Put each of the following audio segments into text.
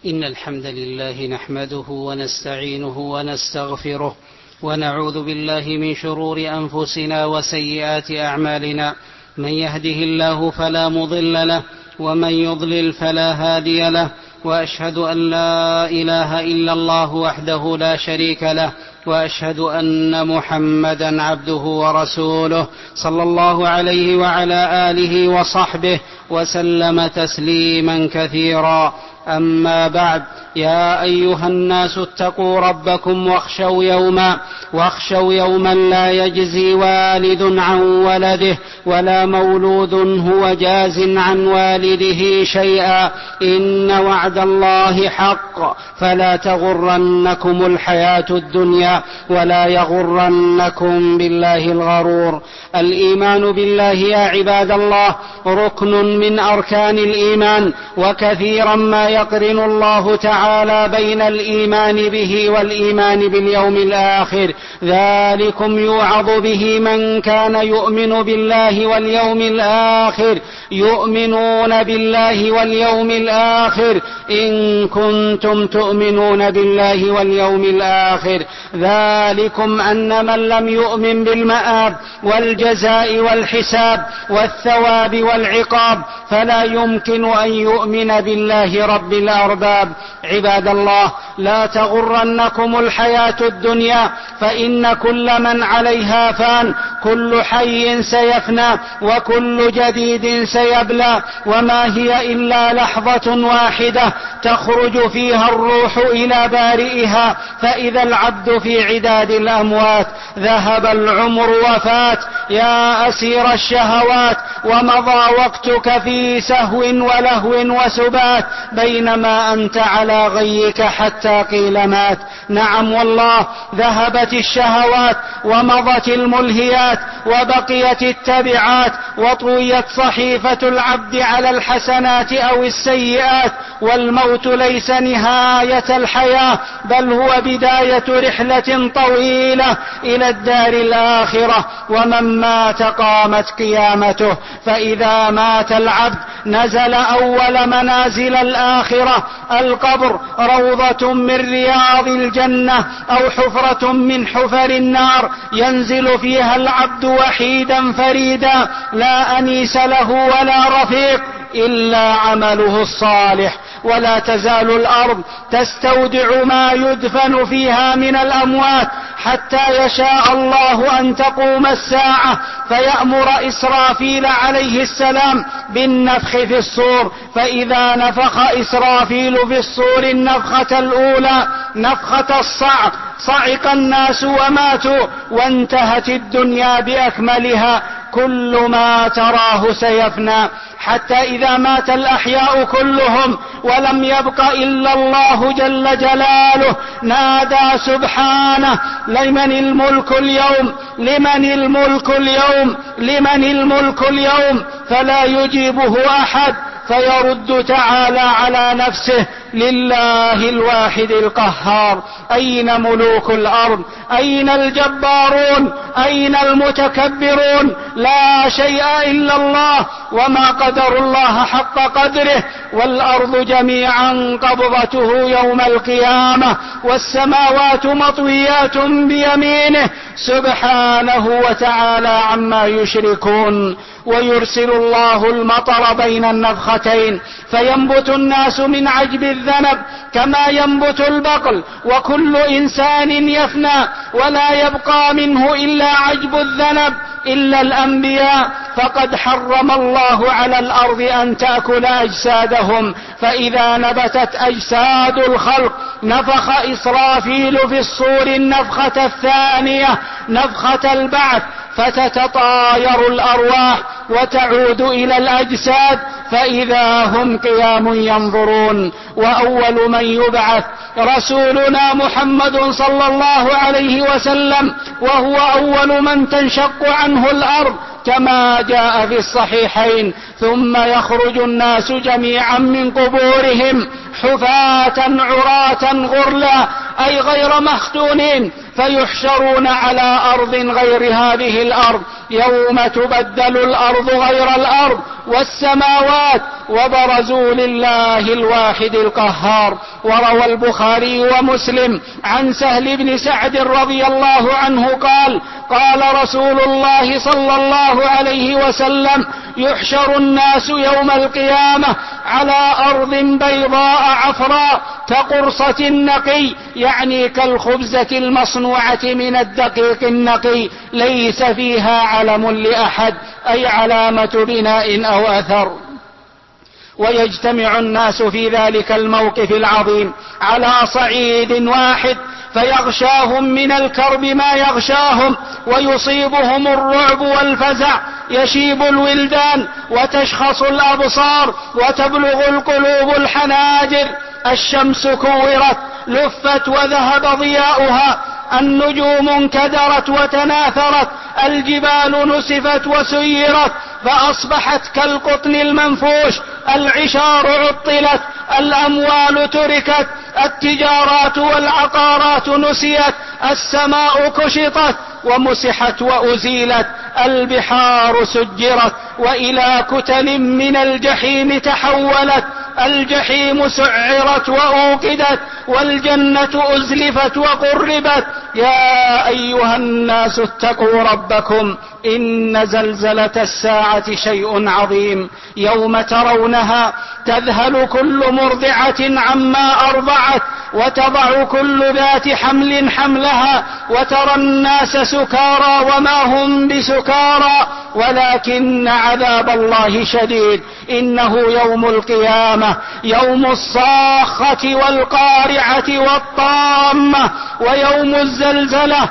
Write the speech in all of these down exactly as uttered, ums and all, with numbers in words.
إن الحمد لله نحمده ونستعينه ونستغفره ونعوذ بالله من شرور أنفسنا وسيئات أعمالنا. من يهده الله فلا مضل له ومن يضلل فلا هادي له، وأشهد أن لا إله إلا الله وحده لا شريك له، وأشهد أن محمدا عبده ورسوله صلى الله عليه وعلى آله وصحبه وسلم تسليما كثيرا. أما بعد، يا أيها الناس اتقوا ربكم واخشوا يوما واخشوا يوما لا يجزي والد عن ولده ولا مولود هو جاز عن والده شيئا، إن وعد الله حق، فلا تغرنكم الحياة الدنيا ولا يغرنكم بالله الغرور. الإيمان بالله يا عباد الله ركن من أركان الإيمان، وكثيرا ما يقرن الله تعالى بين الإيمان به والإيمان باليوم الآخر، ذلكم يوعظ به من كان يؤمن بالله واليوم الآخر. يؤمنون بالله واليوم الآخر إن كنتم تؤمنون بالله واليوم الآخر، ذلكم أن من لم يؤمن بالمآب والجزاء والحساب والثواب والعقاب فلا يمكن أن يؤمن بالله رب الأرباب. عباد الله، لا تغرنكم الحياة الدنيا، فإن كل من عليها فان، كل حي سيفنى وكل جديد سيبلى، وما هي إلا لحظة واحدة تخرج فيها الروح إلى بارئها، فإذا العبد في عداد الأموات. ذهب العمر وفات يا أسير الشهوات، ومضى وقتك في سهو ولهو وسبات، بينما أنت على غيك حتى قيل مات. نعم والله، ذهبت الشهوات ومضت الملهيات وبقيت التبعات، وطويت صحيفة العبد على الحسنات أو السيئات، والموت ليس نهاية الحياة، بل هو بداية رحلة طويلة إلى الدار الآخرة. ومن مات قامت قيامته، فإذا مات العبد نزل أول منازل الآخرة، القبر روضة من رياض الجنة أو حفرة من حفر النار، ينزل فيها العبد وحيدا فريدا، لا أنيس له ولا رفيق إلا عمله الصالح. ولا تزال الأرض تستودع ما يدفن فيها من الأموات حتى يشاء الله أن تقوم الساعة، فيأمر إسرافيل عليه السلام بالنفخ في الصور، فإذا نفخ إسرافيل في الصور النفخة الأولى نفخة الصعق، صعق الناس وماتوا، وانتهت الدنيا بأكملها. كل ما تراه سيفنى، حتى إذا مات الأحياء كلهم ولم يبق إلا الله جل جلاله، نادى سبحانه: لمن الملك اليوم؟ لمن الملك اليوم؟ لمن الملك اليوم؟ فلا يجيبه أحد، فيرد تعالى على نفسه: لله الواحد القهار. أين ملوك الأرض؟ أين الجبارون؟ أين المتكبرون؟ لا شيء إلا الله، وما قدر الله حق قدره. والأرض جميعا قبضته يوم القيامة، والسماوات مطويات بيمينه سبحانه وتعالى عما يشركون. ويرسل الله المطر بين النفختين، فينبت الناس من عجب الذنب كما ينبت البقل، وكل إنسان يفنى ولا يبقى منه إلا عجب الذنب إلا الأنبياء، فقد حرم الله على الأرض أن تأكل أجسادهم، فإذا نبتت أجساد الخلق نفخ إسرافيل في الصور النفخة الثانية نفخة البعث، فتتطاير الأرواح وتعود إلى الأجساد، فإذا هم قيام ينظرون. وأول من يبعث رسولنا محمد صلى الله عليه وسلم، وهو أول من تنشق عنه الأرض كما جاء في الصحيحين. ثم يخرج الناس جميعا من قبورهم حفاة عراة غرلا، أي غير مختونين، فيحشرون على أرض غير هذه الأرض يوم تبدل الأرض غير الأرض والسماوات وبرزوا لله الواحد القهار. وروى البخاري ومسلم عن سهل بن سعد رضي الله عنه قال: قال رسول الله صلى الله عليه وسلم: يحشر الناس يوم القيامة على أرض بيضاء عفراء كقرصة النقي، يعني كالخبزة المصنوعة من الدقيق النقي، ليس فيها علم لأحد، أي علامة بناء أو أثر. ويجتمع الناس في ذلك الموقف العظيم على صعيد واحد، فيغشاهم من الكرب ما يغشاهم، ويصيبهم الرعب والفزع، يشيب الولدان وتشخص الأبصار وتبلغ القلوب الحناجر. الشمس كورت لفت وذهب ضياؤها، النجوم انكدرت وتناثرت، الجبال نسفت وسيرت فأصبحت كالقطن المنفوش، العشار عطلت، الأموال تركت، التجارات والعقارات نسيت، السماء كشطت ومسحت وأزيلت، البحار سجرت وإلى كتل من الجحيم تحولت، الجحيم سعرت وأوقدت، والجنة أزلفت وقربت. يا أيها الناس اتقوا ربكم إن زلزلة الساعة شيء عظيم، يوم ترونها تذهل كل مرضعة عما أرضعت وتضع كل ذات حمل حملها، وترى الناس سكارى وما هم بسكارى ولكن عذاب الله شديد. إنه يوم القيامة يوم الصاخة والقارعة والطامة، ويوم الزلزلة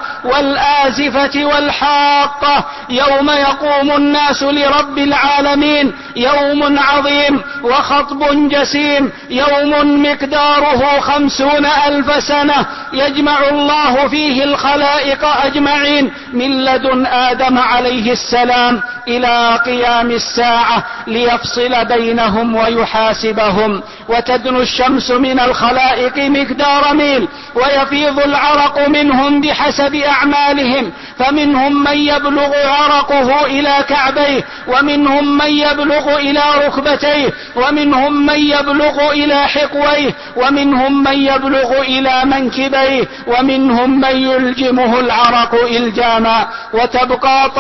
والآزفة والحاقة، يوم يقوم الناس لرب العالمين، يوم عظيم وخطب جسيم، يوم مقداره خمسون ألف سنة، يجمع الله فيه الخلائق أجمعين من لدن آدم عليه السلام إلى قيام الساعة ليفصل بينهم ويحاسبهم. وتدنو الشمس من الخلائق مقدار ميل، ويفيض العرق منهم بحسب أعمالهم، فمنهم من يبلغ عرقه إلى كعبيه، ومنهم من يبلغ إلى ركبتيه، ومنهم من يبلغ إلى حقويه، ومنهم من يبلغ إلى منكبيه، ومنهم من يلجمه العرق إلجاما. وتبقى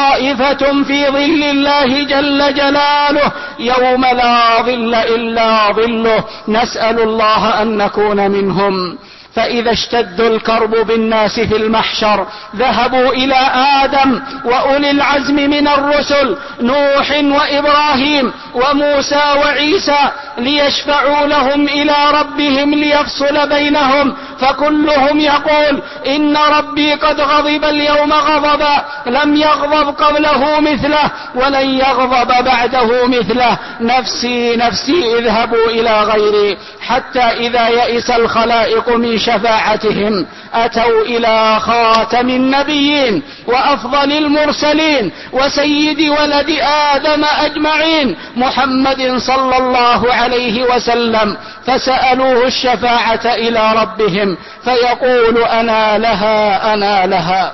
طائفة في ظل الله جل جلاله يوم لا ظل إلا ظله، نسأل الله أن نكون منهم. فإذا اشتد الكرب بالناس في المحشر ذهبوا إلى آدم وأولي العزم من الرسل نوح وإبراهيم وموسى وعيسى ليشفعوا لهم إلى ربهم ليفصل بينهم، فكلهم يقول: إن ربي قد غضب اليوم غضبا لم يغضب قبله مثله ولن يغضب بعده مثله، نفسي نفسي اذهبوا إلى غيري. حتى إذا يئس الخلائق من شفاعتهم أتوا إلى خاتم النبيين وأفضل المرسلين وسيد ولد آدم أجمعين محمد صلى الله عليه وسلم، فسألوه الشفاعة إلى ربهم، فيقول: أنا لها أنا لها،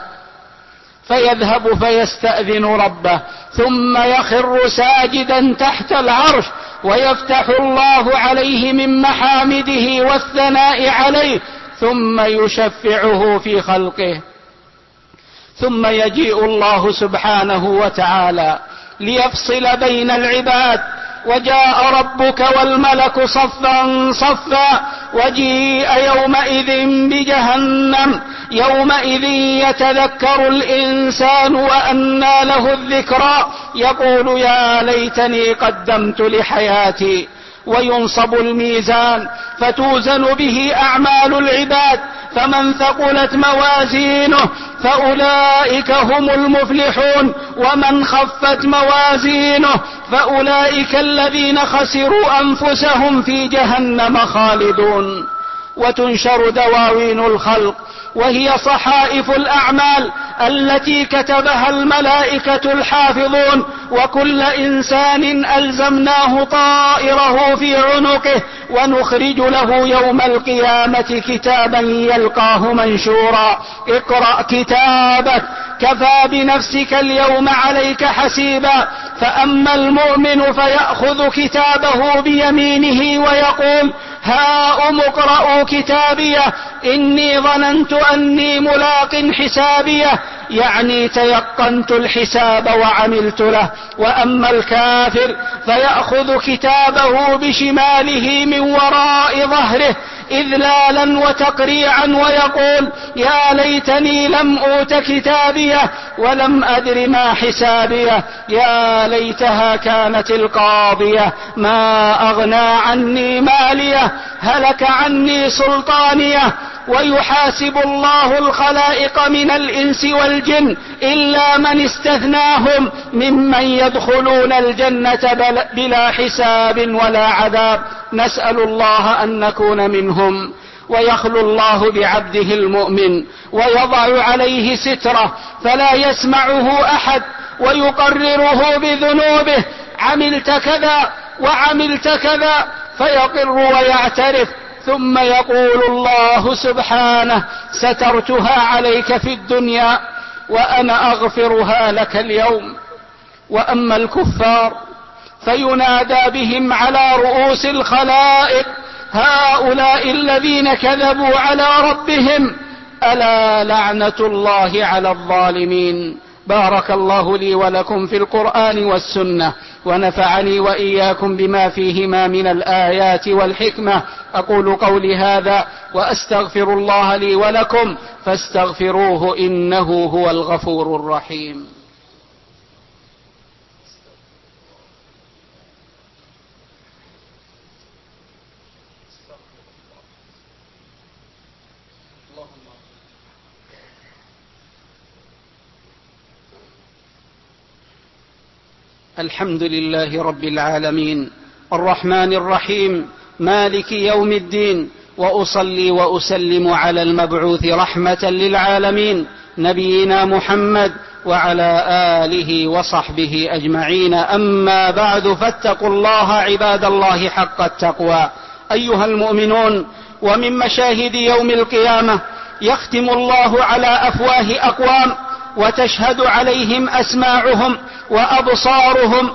فيذهب فيستأذن ربه، ثم يخر ساجدا تحت العرش، ويفتح الله عليه من محامده والثناء عليه، ثم يشفعه في خلقه. ثم يجيء الله سبحانه وتعالى ليفصل بين العباد، وجاء ربك والملك صفا صفا، وجيء يومئذ بجهنم، يومئذ يتذكر الإنسان وأنى له الذكرى، يقول: يا ليتني قدمت لحياتي. وينصب الميزان فتوزن به أعمال العباد، فمن ثقلت موازينه فأولئك هم المفلحون، ومن خفت موازينه فأولئك الذين خسروا أنفسهم في جهنم خالدون. وتنشر دواوين الخلق وهي صحائف الأعمال التي كتبها الملائكة الحافظون، وكل إنسان ألزمناه طائره في عنقه ونخرج له يوم القيامة كتابا يلقاه منشورا. اقرأ كتابك كفى بنفسك اليوم عليك حسيبا. فأما المؤمن فيأخذ كتابه بيمينه ويقول هاؤم اقرءوا كتابيه إني ظننت أني ملاق حسابيه، يعني تيقنت الحساب وعملت له. وأما الكافر فيأخذ كتابه بشماله من وراء ظهره إذلالا وتقريعا ويقول يا ليتني لم أوت كتابيه ولم أدر ما حسابيه، يا ليتها كانت القاضية ما أغنى عني ماليه هلك عني سلطانيه. ويحاسب الله الخلائق من الإنس والجن إلا من استثناهم ممن يدخلون الجنة بلا حساب ولا عذاب. نسأل الله أن نكون منهم. ويخلو الله بعبده المؤمن ويضع عليه ستره فلا يسمعه أحد ويقرره بذنوبه، عملت كذا وعملت كذا، فيقر ويعترف، ثم يقول الله سبحانه سترتها عليك في الدنيا وأنا أغفرها لك اليوم. وأما الكفار فينادى بهم على رؤوس الخلائق هؤلاء الذين كذبوا على ربهم ألا لعنة الله على الظالمين. بارك الله لي ولكم في القرآن والسنة، ونفعني وإياكم بما فيهما من الآيات والحكمة. أقول قولي هذا وأستغفر الله لي ولكم فاستغفروه إنه هو الغفور الرحيم. الحمد لله رب العالمين الرحمن الرحيم مالك يوم الدين، وأصلي وأسلم على المبعوث رحمة للعالمين نبينا محمد وعلى آله وصحبه أجمعين. أما بعد، فاتقوا الله عباد الله حق التقوى أيها المؤمنون. ومن مشاهد يوم القيامة يختم الله على أفواه أقوام وتشهد عليهم أسماعهم وأبصارهم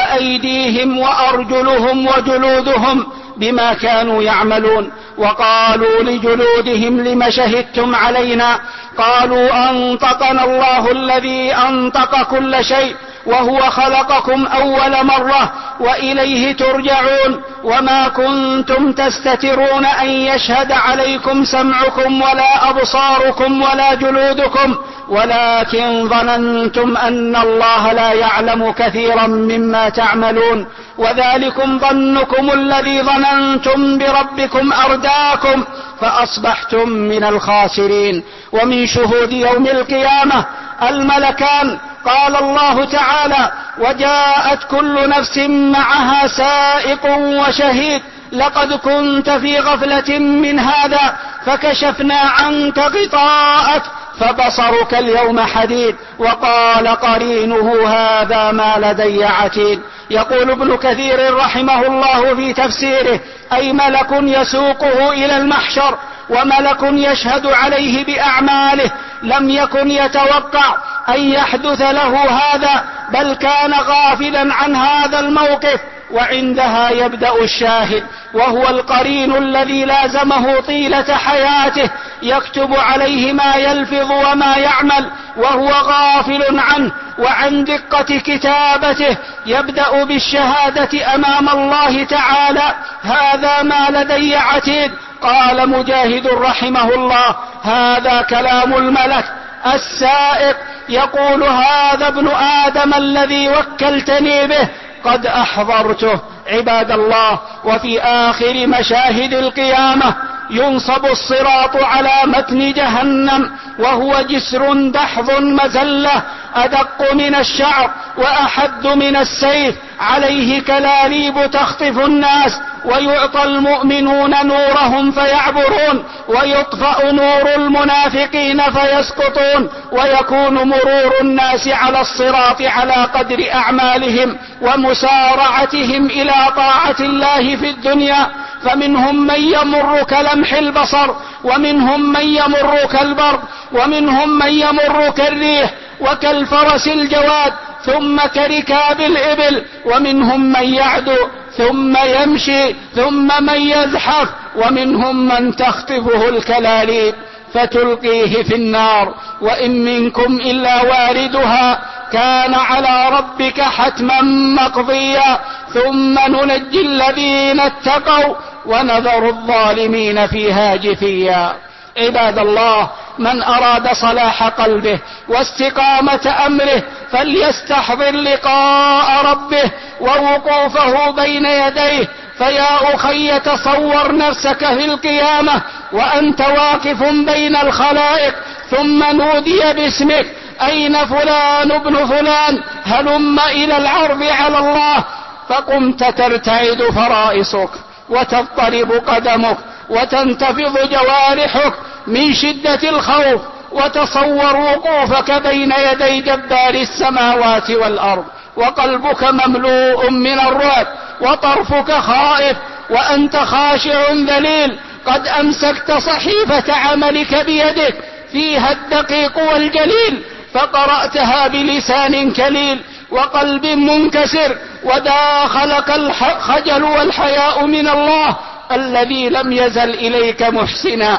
وأيديهم وأرجلهم وجلودهم بما كانوا يعملون. وقالوا لجلودهم لم شهدتم علينا؟ قالوا أنطقنا الله الذي أنطق كل شيء وهو خلقكم أول مرة وإليه ترجعون. وما كنتم تستترون أن يشهد عليكم سمعكم ولا أبصاركم ولا جلودكم ولكن ظننتم أن الله لا يعلم كثيرا مما تعملون. وذلكم ظنكم الذي ظننتم بربكم أرداكم فأصبحتم من الخاسرين. ومن شهود يوم القيامة الملكان. قال الله تعالى وجاءت كل نفس معها سائق وشهيد لقد كنت في غفلة من هذا فكشفنا عنك غطاءك فبصرك اليوم حديد. وقال قرينه هذا ما لدي عتيد. يقول ابن كثير رحمه الله في تفسيره أي ملك يسوقه إلى المحشر وملك يشهد عليه بأعماله. لم يكن يتوقع أن يحدث له هذا بل كان غافلا عن هذا الموقف. وعندها يبدأ الشاهد وهو القرين الذي لازمه طيلة حياته يكتب عليه ما يلفظ وما يعمل وهو غافل عنه وعن دقة كتابته. يبدأ بالشهادة أمام الله تعالى هذا ما لدي عتيد. قال مجاهد رحمه الله هذا كلام الملك السائق يقول هذا ابن آدم الذي وكلتني به قد أحضرته. عباد الله، وفي آخر مشاهد القيامة ينصب الصراط على متن جهنم وهو جسر دحض مزلة أدق من الشعر وأحد من السيف، عليه كلاليب تخطف الناس، ويعطى المؤمنون نورهم فيعبرون، ويطفأ نور المنافقين فيسقطون، ويكون مرور الناس على الصراط على قدر أعمالهم ومسارعتهم إلى طاعة الله في الدنيا. فمنهم من يمر كلمح البصر، ومنهم من يمر كالبرق، ومنهم من يمر كالريح وكالفرس الجواد، ثم كركاب الإبل، ومنهم من يعدو ثم يمشي، ثم من يزحف، ومنهم من تخطفه الكلاليب فتلقيه في النار. وإن منكم إلا واردها كان على ربك حتما مقضيا، ثم ننجي الذين اتقوا ونذر الظالمين فيها جثيا. عباد الله، من أراد صلاح قلبه واستقامة أمره فليستحضر لقاء ربه ووقوفه بين يديه. فيا أخي تصور نفسك في القيامة وأنت واقف بين الخلائق، ثم نودي باسمك: أين فلان ابن فلان؟ هلم إلى العرض على الله. فقمت ترتعد فرائصك وتضطرب قدمك وتنتفض جوارحك من شدة الخوف. وتصور وقوفك بين يدي جبار السماوات والأرض وقلبك مملوء من الرعب وطرفك خائف وأنت خاشع ذليل، قد أمسكت صحيفة عملك بيدك فيها الدقيق والجليل، فقرأتها بلسان كليل وقلب منكسر، وداخلك الخجل والحياء من الله الذي لم يزل إليك محسنا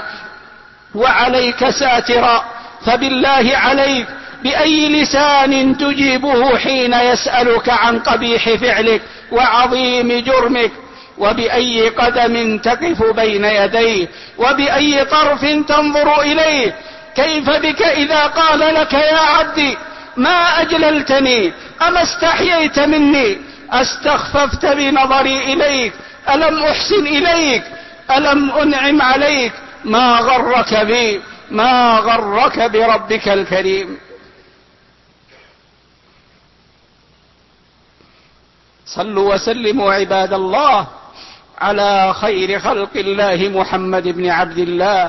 وعليك ساترا. فبالله عليك، بأي لسان تجيبه حين يسألك عن قبيح فعلك وعظيم جرمك؟ وبأي قدم تقف بين يديه؟ وبأي طرف تنظر إليه؟ كيف بك إذا قال لك: يا عبدي ما أجللتني، أما استحييت مني، استخففت بنظري إليك، ألم أحسن إليك، ألم أنعم عليك؟ ما غرك بي، ما غرك بربك الكريم. صلوا وسلموا عباد الله على خير خلق الله محمد بن عبد الله،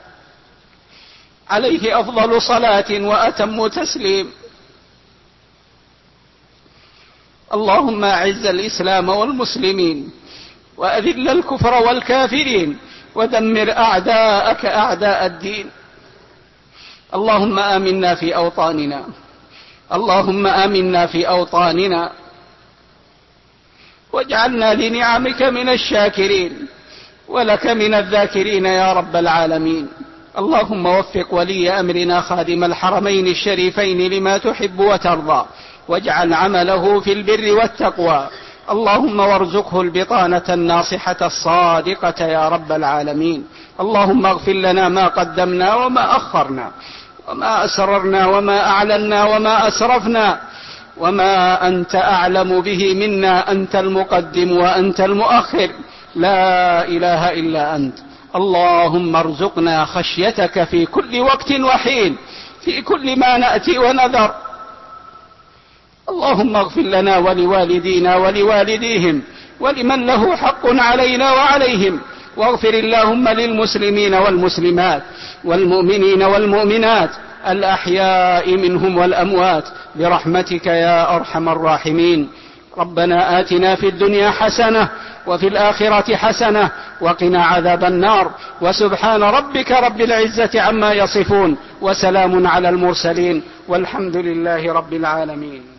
عليه أفضل صلاة وأتم تسليم. اللهم أعز الإسلام والمسلمين، وأذل الكفر والكافرين، ودمر أعداءك أعداء الدين. اللهم آمنا في أوطاننا، اللهم آمنا في أوطاننا، واجعلنا لنعمك من الشاكرين ولك من الذاكرين يا رب العالمين. اللهم وفق ولي أمرنا خادم الحرمين الشريفين لما تحب وترضى، واجعل عمله في البر والتقوى. اللهم وارزقه البطانة الناصحة الصادقة يا رب العالمين. اللهم اغفر لنا ما قدمنا وما أخرنا، وما أسررنا وما أعلنا وما أسرفنا، وما أنت أعلم به منا، أنت المقدم وأنت المؤخر، لا إله إلا أنت. اللهم ارزقنا خشيتك في كل وقت وحين، في كل ما نأتي ونذر. اللهم اغفر لنا ولوالدينا ولوالديهم ولمن له حق علينا وعليهم، واغفر اللهم للمسلمين والمسلمات والمؤمنين والمؤمنات الأحياء منهم والأموات برحمتك يا أرحم الراحمين. ربنا آتنا في الدنيا حسنة وفي الآخرة حسنة وقنا عذاب النار. وسبحان ربك رب العزة عما يصفون، وسلام على المرسلين، والحمد لله رب العالمين.